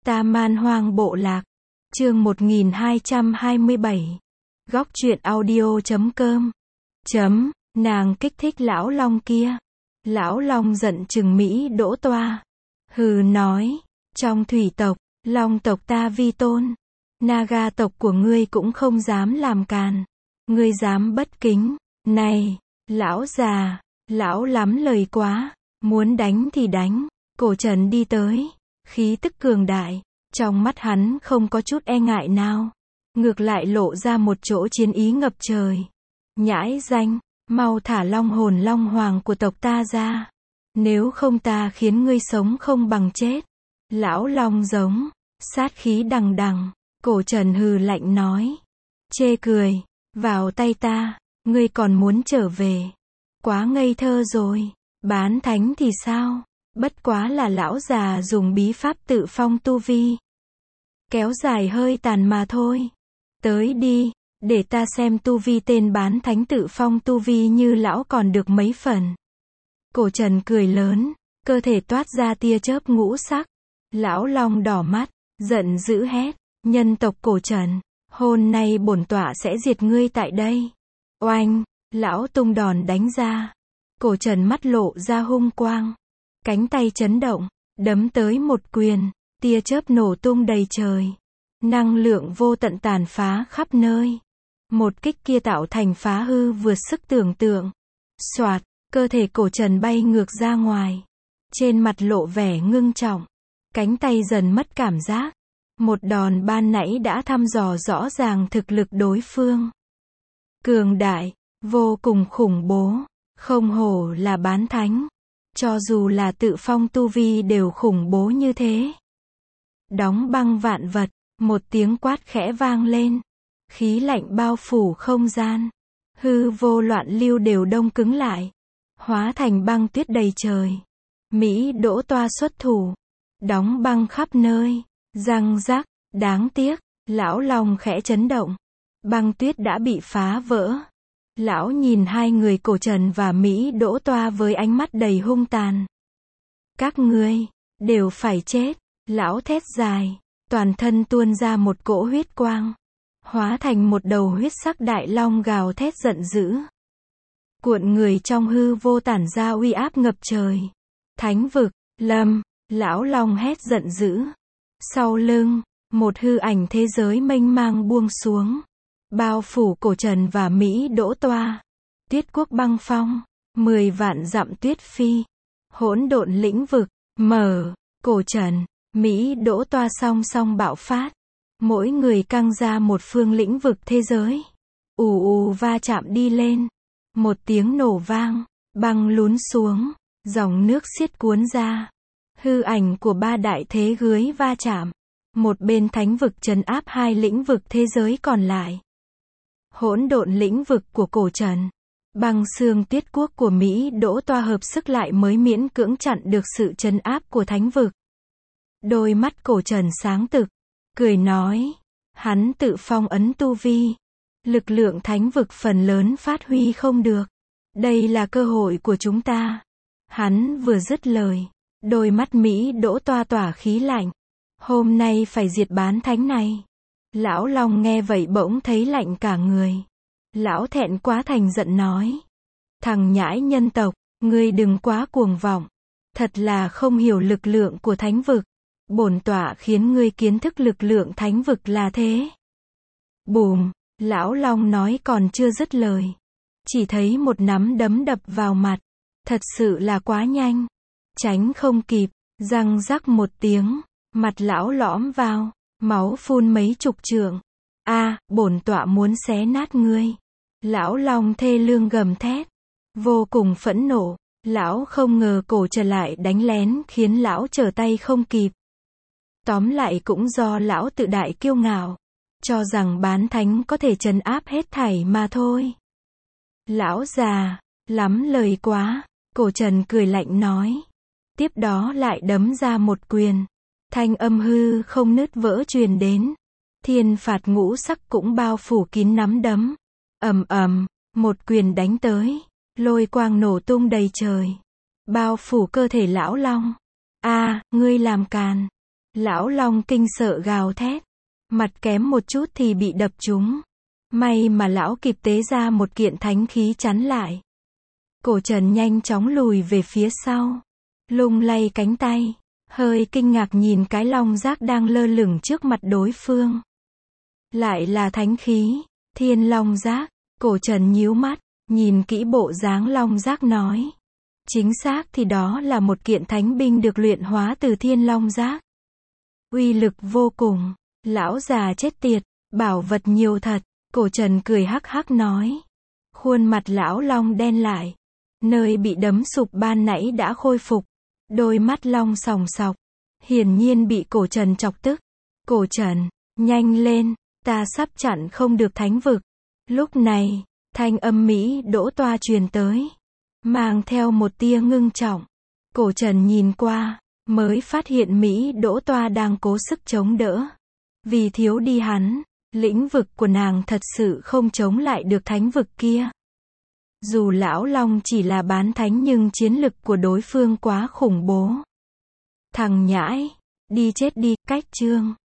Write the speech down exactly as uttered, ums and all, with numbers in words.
Ta Man Hoang Bộ Lạc. Chương một nghìn hai trăm hai mươi bảy. Góc truyện audio chấm com. Chấm, nàng kích thích lão long kia. Lão long giận chừng Mỹ Đỗ Toa. Hừ nói, trong thủy tộc, long tộc ta vi tôn. Naga tộc của ngươi cũng không dám làm càn. Ngươi dám bất kính. Này, lão già, lão lắm lời quá. Muốn đánh thì đánh. Cổ Trần đi tới. Khí tức cường đại. Trong mắt hắn không có chút e ngại nào. Ngược lại lộ ra một chỗ chiến ý ngập trời. Nhãi danh, mau thả long hồn long hoàng của tộc ta ra. Nếu không ta khiến ngươi sống không bằng chết. Lão long giống, sát khí đằng đằng. Cổ Trần hừ lạnh nói. Chê cười, vào tay ta, ngươi còn muốn trở về. Quá ngây thơ rồi, bán thánh thì sao? Bất quá là lão già dùng bí pháp tự phong tu vi. Kéo dài hơi tàn mà thôi. Tới đi, để ta xem tu vi tên bán thánh tự phong tu vi như lão còn được mấy phần. Cổ Trần cười lớn, cơ thể toát ra tia chớp ngũ sắc. Lão long đỏ mắt, giận dữ hét, nhân tộc Cổ Trần, hôm nay bổn tọa sẽ diệt ngươi tại đây. Oanh, lão tung đòn đánh ra. Cổ Trần mắt lộ ra hung quang. Cánh tay chấn động, đấm tới một quyền, tia chớp nổ tung đầy trời. Năng lượng vô tận tàn phá khắp nơi. Một kích kia tạo thành phá hư vượt sức tưởng tượng. Soạt, cơ thể Cổ Trần bay ngược ra ngoài. Trên mặt lộ vẻ ngưng trọng. Cánh tay dần mất cảm giác. Một đòn ban nãy đã thăm dò rõ ràng thực lực đối phương. Cường đại, vô cùng khủng bố. Không hổ là bán thánh. Cho dù là tự phong tu vi đều khủng bố như thế. Đóng băng vạn vật, một tiếng quát khẽ vang lên. Khí lạnh bao phủ không gian. Hư vô loạn lưu đều đông cứng lại. Hóa thành băng tuyết đầy trời. Mỹ Đỗ Toa xuất thủ. Đóng băng khắp nơi. Răng rắc, đáng tiếc. Lão long khẽ chấn động. Băng tuyết đã bị phá vỡ. Lão nhìn hai người Cổ Trần và Mỹ Đỗ Toa với ánh mắt đầy hung tàn. Các ngươi, đều phải chết. Lão thét dài. Toàn thân tuôn ra một cỗ huyết quang. Hóa thành một đầu huyết sắc đại long gào thét giận dữ. Cuộn người trong hư vô tản ra uy áp ngập trời. Thánh vực, lâm, lão long hét giận dữ. Sau lưng, một hư ảnh thế giới mênh mang buông xuống. Bao phủ Cổ Trần và Mỹ Đỗ Toa. Tuyết quốc băng phong. Mười vạn dặm tuyết phi. Hỗn độn lĩnh vực. Mở. Cổ Trần, Mỹ Đỗ Toa song song bạo phát. Mỗi người căng ra một phương lĩnh vực thế giới. Ù ù va chạm đi lên. Một tiếng nổ vang. Băng lún xuống. Dòng nước xiết cuốn ra. Hư ảnh của ba đại thế giới va chạm. Một bên thánh vực trấn áp hai lĩnh vực thế giới còn lại. Hỗn độn lĩnh vực của Cổ Trần. Băng xương tuyết quốc của Mỹ Đỗ Toa hợp sức lại mới miễn cưỡng chặn được sự trấn áp của thánh vực. Đôi mắt Cổ Trần sáng tực. Cười nói. Hắn tự phong ấn tu vi. Lực lượng thánh vực phần lớn phát huy không được. Đây là cơ hội của chúng ta. Hắn vừa dứt lời. Đôi mắt Mỹ Đỗ Toa tỏa khí lạnh. Hôm nay phải diệt bán thánh này. Lão long nghe vậy bỗng thấy lạnh cả người. Lão thẹn quá thành giận nói. Thằng nhãi nhân tộc, ngươi đừng quá cuồng vọng. Thật là không hiểu lực lượng của thánh vực. Bổn tọa khiến ngươi kiến thức lực lượng thánh vực là thế. Bùm, lão long nói còn chưa dứt lời. Chỉ thấy một nắm đấm đập vào mặt. Thật sự là quá nhanh. Tránh không kịp, răng rắc một tiếng. Mặt lão lõm vào. Máu phun mấy chục trượng. A, à, bổn tọa muốn xé nát ngươi. Lão long thê lương gầm thét. Vô cùng phẫn nộ. Lão không ngờ Cổ Trần lại đánh lén khiến lão trở tay không kịp. Tóm lại cũng do lão tự đại kiêu ngạo. Cho rằng bán thánh có thể trấn áp hết thảy mà thôi. Lão già, lắm lời quá. Cổ Trần cười lạnh nói. Tiếp đó lại đấm ra một quyền. Thanh âm hư không nứt vỡ truyền đến. Thiên phạt ngũ sắc cũng bao phủ kín nắm đấm. Ầm ầm, một quyền đánh tới. Lôi quang nổ tung đầy trời. Bao phủ cơ thể lão long. A, à, ngươi làm càn. Lão Long kinh sợ gào thét. Mặt kém một chút thì bị đập trúng. May mà lão kịp tế ra một kiện thánh khí chắn lại. Cổ Trần nhanh chóng lùi về phía sau. Lung lay cánh tay. Hơi kinh ngạc nhìn cái long giác đang lơ lửng trước mặt đối phương. Lại là thánh khí. Thiên long giác. Cổ Trần nhíu mắt. Nhìn kỹ bộ dáng long giác nói. Chính xác thì đó là một kiện thánh binh được luyện hóa từ thiên long giác. Uy lực vô cùng. Lão già chết tiệt. Bảo vật nhiều thật. Cổ Trần cười hắc hắc nói. Khuôn mặt lão long đen lại. Nơi bị đấm sụp ban nãy đã khôi phục. Đôi mắt long sòng sọc. Hiển nhiên bị Cổ Trần chọc tức. Cổ Trần, nhanh lên, ta sắp chặn không được thánh vực. Lúc này, thanh âm Mỹ Đỗ Toa truyền tới. Mang theo một tia ngưng trọng. Cổ Trần nhìn qua, mới phát hiện Mỹ Đỗ Toa đang cố sức chống đỡ. Vì thiếu đi hắn, lĩnh vực của nàng thật sự không chống lại được thánh vực kia. Dù lão long chỉ là bán thánh nhưng chiến lực của đối phương quá khủng bố. Thằng nhãi, đi chết đi, cách chương.